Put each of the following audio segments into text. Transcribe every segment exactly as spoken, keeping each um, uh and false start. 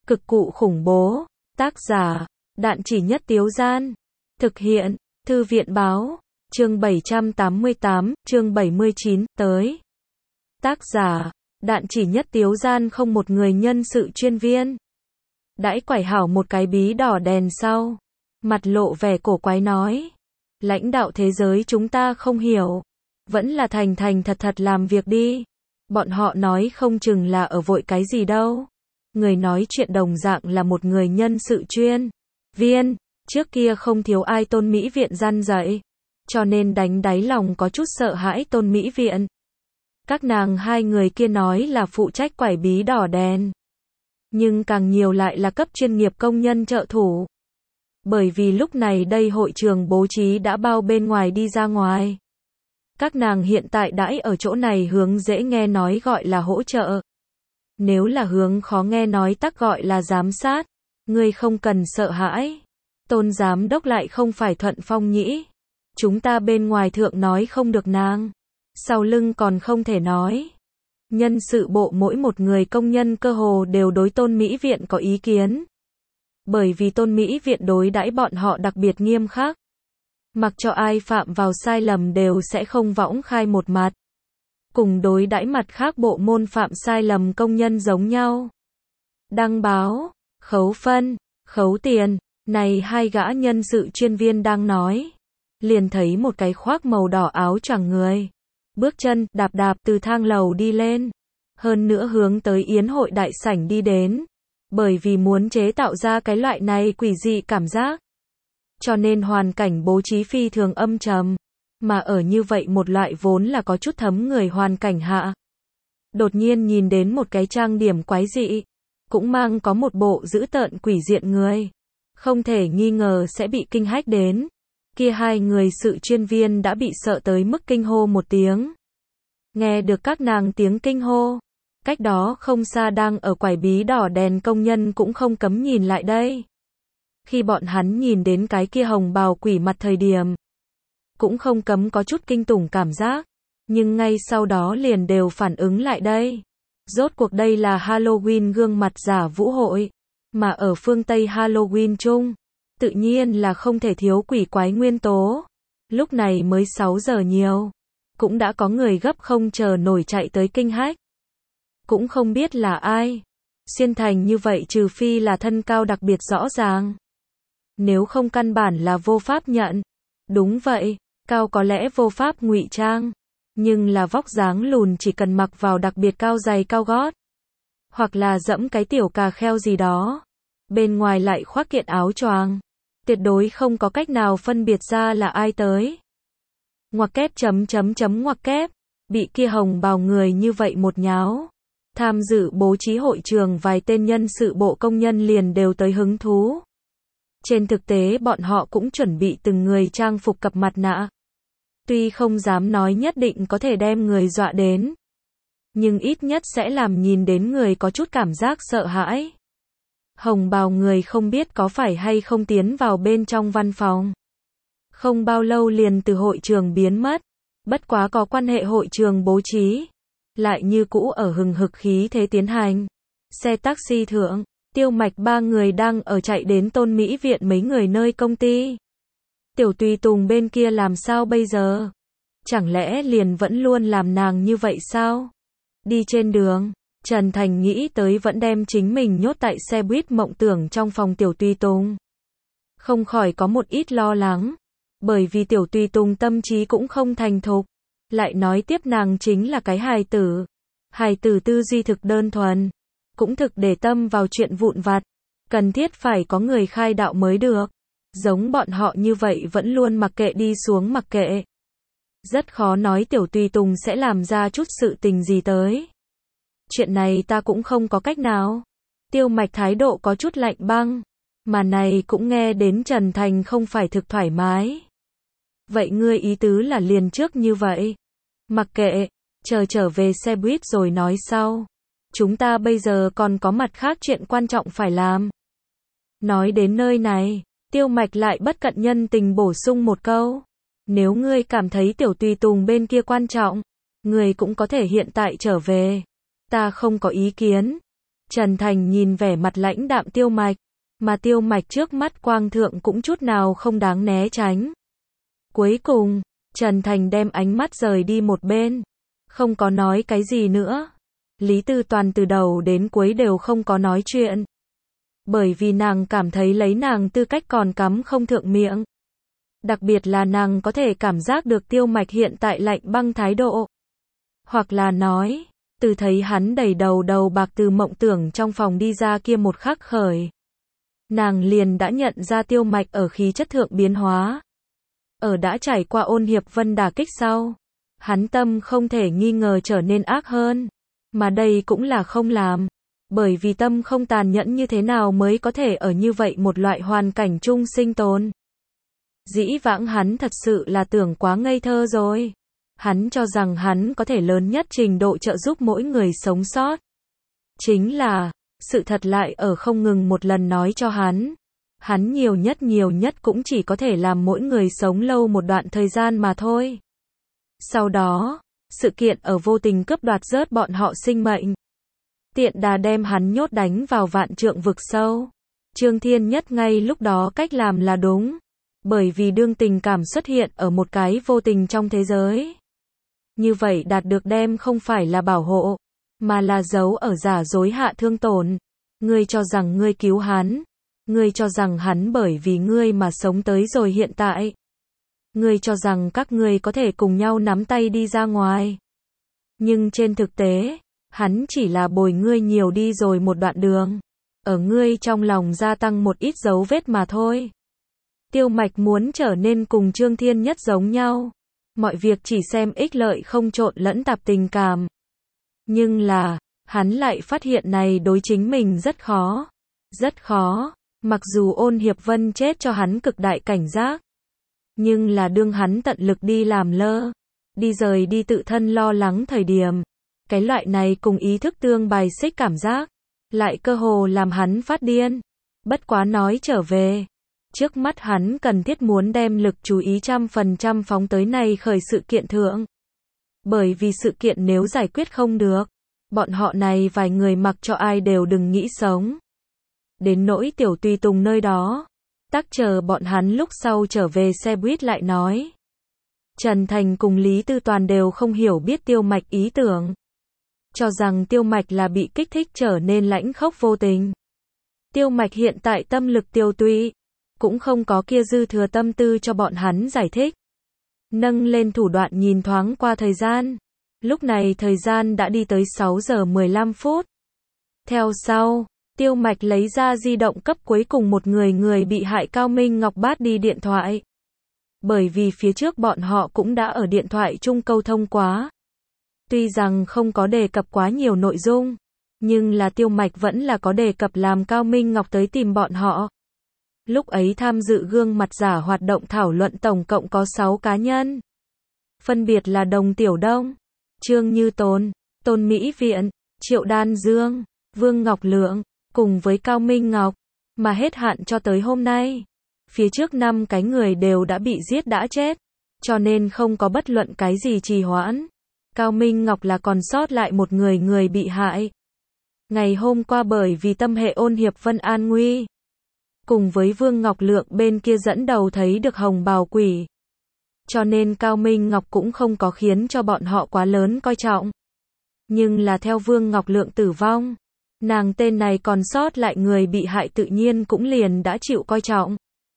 Cực cụ khủng bố. Tác giả, Đạn Chỉ Nhất Tiếu Gian. Thực hiện, Thư viện Báo. Chương bảy trăm tám mươi tám, chương bảy mươi chín, tới. Tác giả, Đạn Chỉ Nhất Tiếu Gian không một người nhân sự chuyên viên. Đãi quải hảo một cái bí đỏ đèn sau. Mặt lộ vẻ cổ quái nói. Lãnh đạo thế giới chúng ta không hiểu. Vẫn là thành thành thật thật làm việc đi. Bọn họ nói không chừng là ở vội cái gì đâu. Người nói chuyện đồng dạng là một người nhân sự chuyên viên. Trước kia không thiếu ai Tôn Mỹ Viện răn dạy. Cho nên đánh đáy lòng có chút sợ hãi Tôn Mỹ Viện. Các nàng hai người kia nói là phụ trách quải bí đỏ đèn. Nhưng càng nhiều lại là cấp chuyên nghiệp công nhân trợ thủ. Bởi vì lúc này đây hội trường bố trí đã bao bên ngoài đi ra ngoài. Các nàng hiện tại đãi ở chỗ này hướng dễ nghe nói gọi là hỗ trợ. Nếu là hướng khó nghe nói tắc gọi là giám sát. Ngươi không cần sợ hãi. Tôn giám đốc lại không phải Thuận Phong nhĩ. Chúng ta bên ngoài thượng nói không được nàng. Sau lưng còn không thể nói. Nhân sự bộ mỗi một người công nhân cơ hồ đều đối Tôn Mỹ Viện có ý kiến. Bởi vì Tôn Mỹ Viện đối đãi bọn họ đặc biệt nghiêm khắc. Mặc cho ai phạm vào sai lầm đều sẽ không võng khai một mặt. Cùng đối đãi mặt khác bộ môn phạm sai lầm công nhân giống nhau. Đăng báo, khấu phân, khấu tiền, này hai gã nhân sự chuyên viên đang nói. Liền thấy một cái khoác màu đỏ áo choàng người. Bước chân, đạp đạp từ thang lầu đi lên. Hơn nữa hướng tới yến hội đại sảnh đi đến. Bởi vì muốn chế tạo ra cái loại này quỷ dị cảm giác. Cho nên hoàn cảnh bố trí phi thường âm trầm. Mà ở như vậy một loại vốn là có chút thấm người hoàn cảnh hạ. Đột nhiên nhìn đến một cái trang điểm quái dị. Cũng mang có một bộ dữ tợn quỷ diện người. Không thể nghi ngờ sẽ bị kinh hách đến. Kia hai người sự chuyên viên đã bị sợ tới mức kinh hô một tiếng. Nghe được các nàng tiếng kinh hô. Cách đó không xa đang ở quải bí đỏ đèn công nhân cũng không cấm nhìn lại đây. Khi bọn hắn nhìn đến cái kia hồng bào quỷ mặt thời điểm. Cũng không cấm có chút kinh tủng cảm giác. Nhưng ngay sau đó liền đều phản ứng lại đây. Rốt cuộc đây là Halloween gương mặt giả vũ hội. Mà ở phương Tây Halloween chung. Tự nhiên là không thể thiếu quỷ quái nguyên tố. Lúc này mới sáu giờ nhiều. Cũng đã có người gấp không chờ nổi chạy tới kinh hách. Cũng không biết là ai. Xuyên thành như vậy trừ phi là thân cao đặc biệt rõ ràng. Nếu không căn bản là vô pháp nhận. Đúng vậy, cao có lẽ vô pháp ngụy trang. Nhưng là vóc dáng lùn chỉ cần mặc vào đặc biệt cao giày cao gót. Hoặc là dẫm cái tiểu cà kheo gì đó. Bên ngoài lại khoác kiện áo choàng. Tuyệt đối không có cách nào phân biệt ra là ai tới. Ngoặc kép chấm chấm chấm ngoặc kép. Bị kia hồng bào người như vậy một nháo. Tham dự bố trí hội trường vài tên nhân sự bộ công nhân liền đều tới hứng thú. Trên thực tế bọn họ cũng chuẩn bị từng người trang phục cặp mặt nạ. Tuy không dám nói nhất định có thể đem người dọa đến. Nhưng ít nhất sẽ làm nhìn đến người có chút cảm giác sợ hãi. Hồng bào người không biết có phải hay không tiến vào bên trong văn phòng. Không bao lâu liền từ hội trường biến mất. Bất quá có quan hệ hội trường bố trí. Lại như cũ ở hừng hực khí thế tiến hành. Xe taxi thượng, Tiêu Mạch ba người đang ở chạy đến Tôn Mỹ Viện mấy người nơi công ty. Tiểu Tùy Tùng bên kia làm sao bây giờ? Chẳng lẽ liền vẫn luôn làm nàng như vậy sao? Đi trên đường, Trần Thành nghĩ tới vẫn đem chính mình nhốt tại xe buýt mộng tưởng trong phòng Tiểu Tùy Tùng. Không khỏi có một ít lo lắng. Bởi vì Tiểu Tùy Tùng tâm trí cũng không thành thục. Lại nói tiếp nàng chính là cái hài tử. Hài tử tư duy thực đơn thuần. Cũng thực để tâm vào chuyện vụn vặt. Cần thiết phải có người khai đạo mới được. Giống bọn họ như vậy vẫn luôn mặc kệ đi xuống mặc kệ. Rất khó nói Tiểu Tùy Tùng sẽ làm ra chút sự tình gì tới. Chuyện này ta cũng không có cách nào. Tiêu Mạch thái độ có chút lạnh băng. Mà này cũng nghe đến Trần Thành không phải thực thoải mái. Vậy ngươi ý tứ là liền trước như vậy. Mặc kệ, chờ trở về xe buýt rồi nói sau. Chúng ta bây giờ còn có mặt khác chuyện quan trọng phải làm. Nói đến nơi này, Tiêu Mạch lại bất cận nhân tình bổ sung một câu. Nếu ngươi cảm thấy Tiểu Tùy Tùng bên kia quan trọng, ngươi cũng có thể hiện tại trở về. Ta không có ý kiến. Trần Thành nhìn vẻ mặt lãnh đạm Tiêu Mạch, mà Tiêu Mạch trước mắt quang thượng cũng chút nào không đáng né tránh. Cuối cùng, Trần Thành đem ánh mắt rời đi một bên, không có nói cái gì nữa. Lý Tư Toàn từ đầu đến cuối đều không có nói chuyện. Bởi vì nàng cảm thấy lấy nàng tư cách còn cắm không thượng miệng. Đặc biệt là nàng có thể cảm giác được Tiêu Mạch hiện tại lạnh băng thái độ. Hoặc là nói, từ thấy hắn đẩy đầu đầu bạc từ mộng tưởng trong phòng đi ra kia một khắc khởi. Nàng liền đã nhận ra Tiêu Mạch ở khí chất thượng biến hóa. Ở đã trải qua ôn hiệp vân đả kích sau, hắn tâm không thể nghi ngờ trở nên ác hơn. Mà đây cũng là không làm. Bởi vì tâm không tàn nhẫn như thế nào mới có thể ở như vậy một loại hoàn cảnh chung sinh tồn. Dĩ vãng hắn thật sự là tưởng quá ngây thơ rồi. Hắn cho rằng hắn có thể lớn nhất trình độ trợ giúp mỗi người sống sót. Chính là, sự thật lại ở không ngừng một lần nói cho hắn. Hắn nhiều nhất nhiều nhất cũng chỉ có thể làm mỗi người sống lâu một đoạn thời gian mà thôi. Sau đó, sự kiện ở vô tình cướp đoạt rớt bọn họ sinh mệnh. Tiện đà đem hắn nhốt đánh vào vạn trượng vực sâu. Trương Thiên Nhất ngay lúc đó cách làm là đúng. Bởi vì đương tình cảm xuất hiện ở một cái vô tình trong thế giới. Như vậy đạt được đem không phải là bảo hộ, mà là giấu ở giả dối hạ thương tổn. Ngươi cho rằng ngươi cứu hắn. Ngươi cho rằng hắn bởi vì ngươi mà sống tới rồi hiện tại. Ngươi cho rằng các ngươi có thể cùng nhau nắm tay đi ra ngoài. Nhưng trên thực tế, hắn chỉ là bồi ngươi nhiều đi rồi một đoạn đường. Ở ngươi trong lòng gia tăng một ít dấu vết mà thôi. Tiêu Mạch muốn trở nên cùng Trương Thiên Nhất giống nhau. Mọi việc chỉ xem ích lợi không trộn lẫn tạp tình cảm. Nhưng là, hắn lại phát hiện này đối chính mình rất khó. Rất khó. Mặc dù ôn hiệp vân chết cho hắn cực đại cảnh giác. Nhưng là đương hắn tận lực đi làm lơ. Đi rời đi tự thân lo lắng thời điểm. Cái loại này cùng ý thức tương bài xích cảm giác. Lại cơ hồ làm hắn phát điên. Bất quá nói trở về. Trước mắt hắn cần thiết muốn đem lực chú ý trăm phần trăm phóng tới này khởi sự kiện thượng. Bởi vì sự kiện nếu giải quyết không được. Bọn họ này vài người mặc cho ai đều đừng nghĩ sống. Đến nỗi tiểu tùy tùng nơi đó. Tắc chờ bọn hắn lúc sau trở về xe buýt lại nói. Trần Thành cùng Lý Tư Toàn đều không hiểu biết Tiêu Mạch ý tưởng. Cho rằng Tiêu Mạch là bị kích thích trở nên lãnh khốc vô tình. Tiêu Mạch hiện tại tâm lực tiêu tụy. Cũng không có kia dư thừa tâm tư cho bọn hắn giải thích. Nâng lên thủ đoạn nhìn thoáng qua thời gian. Lúc này thời gian đã đi tới sáu giờ mười lăm phút. Theo sau, Tiêu Mạch lấy ra di động cấp cuối cùng một người người bị hại Cao Minh Ngọc bắt đi điện thoại. Bởi vì phía trước bọn họ cũng đã ở điện thoại chung câu thông quá. Tuy rằng không có đề cập quá nhiều nội dung, nhưng là Tiêu Mạch vẫn là có đề cập làm Cao Minh Ngọc tới tìm bọn họ. Lúc ấy tham dự gương mặt giả hoạt động thảo luận tổng cộng có sáu cá nhân. Phân biệt là Đồng Tiểu Đông, Trương Như Tồn, Tôn Mỹ Viện, Triệu Đan Dương, Vương Ngọc Lượng, cùng với Cao Minh Ngọc, mà hết hạn cho tới hôm nay. Phía trước năm cái người đều đã bị giết đã chết, cho nên không có bất luận cái gì trì hoãn. Cao Minh Ngọc là còn sót lại một người người bị hại. Ngày hôm qua bởi vì tâm hệ ôn hiệp vân an nguy. Cùng với Vương Ngọc Lượng bên kia dẫn đầu thấy được hồng bào quỷ. Cho nên Cao Minh Ngọc cũng không có khiến cho bọn họ quá lớn coi trọng. Nhưng là theo Vương Ngọc Lượng tử vong, nàng tên này còn sót lại người bị hại tự nhiên cũng liền đã chịu coi trọng.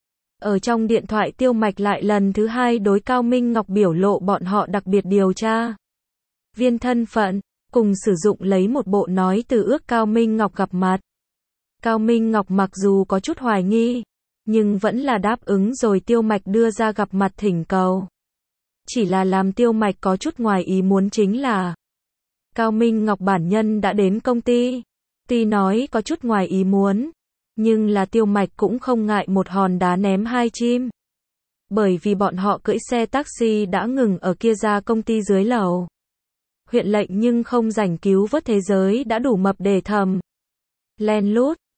Ở trong điện thoại Tiêu Mạch lại lần thứ hai đối Cao Minh Ngọc biểu lộ bọn họ đặc biệt điều tra viên thân phận, cùng sử dụng lấy một bộ nói từ ước Cao Minh Ngọc gặp mặt. Cao Minh Ngọc mặc dù có chút hoài nghi, nhưng vẫn là đáp ứng rồi Tiêu Mạch đưa ra gặp mặt thỉnh cầu. Chỉ là làm Tiêu Mạch có chút ngoài ý muốn chính là Cao Minh Ngọc bản nhân đã đến công ty. Tuy nói có chút ngoài ý muốn, nhưng là Tiêu Mạch cũng không ngại một hòn đá ném hai chim. Bởi vì bọn họ cưỡi xe taxi đã ngừng ở kia ra công ty dưới lầu. Huyện lệnh nhưng không rảnh cứu vớt thế giới đã đủ mập để thầm. Len lút,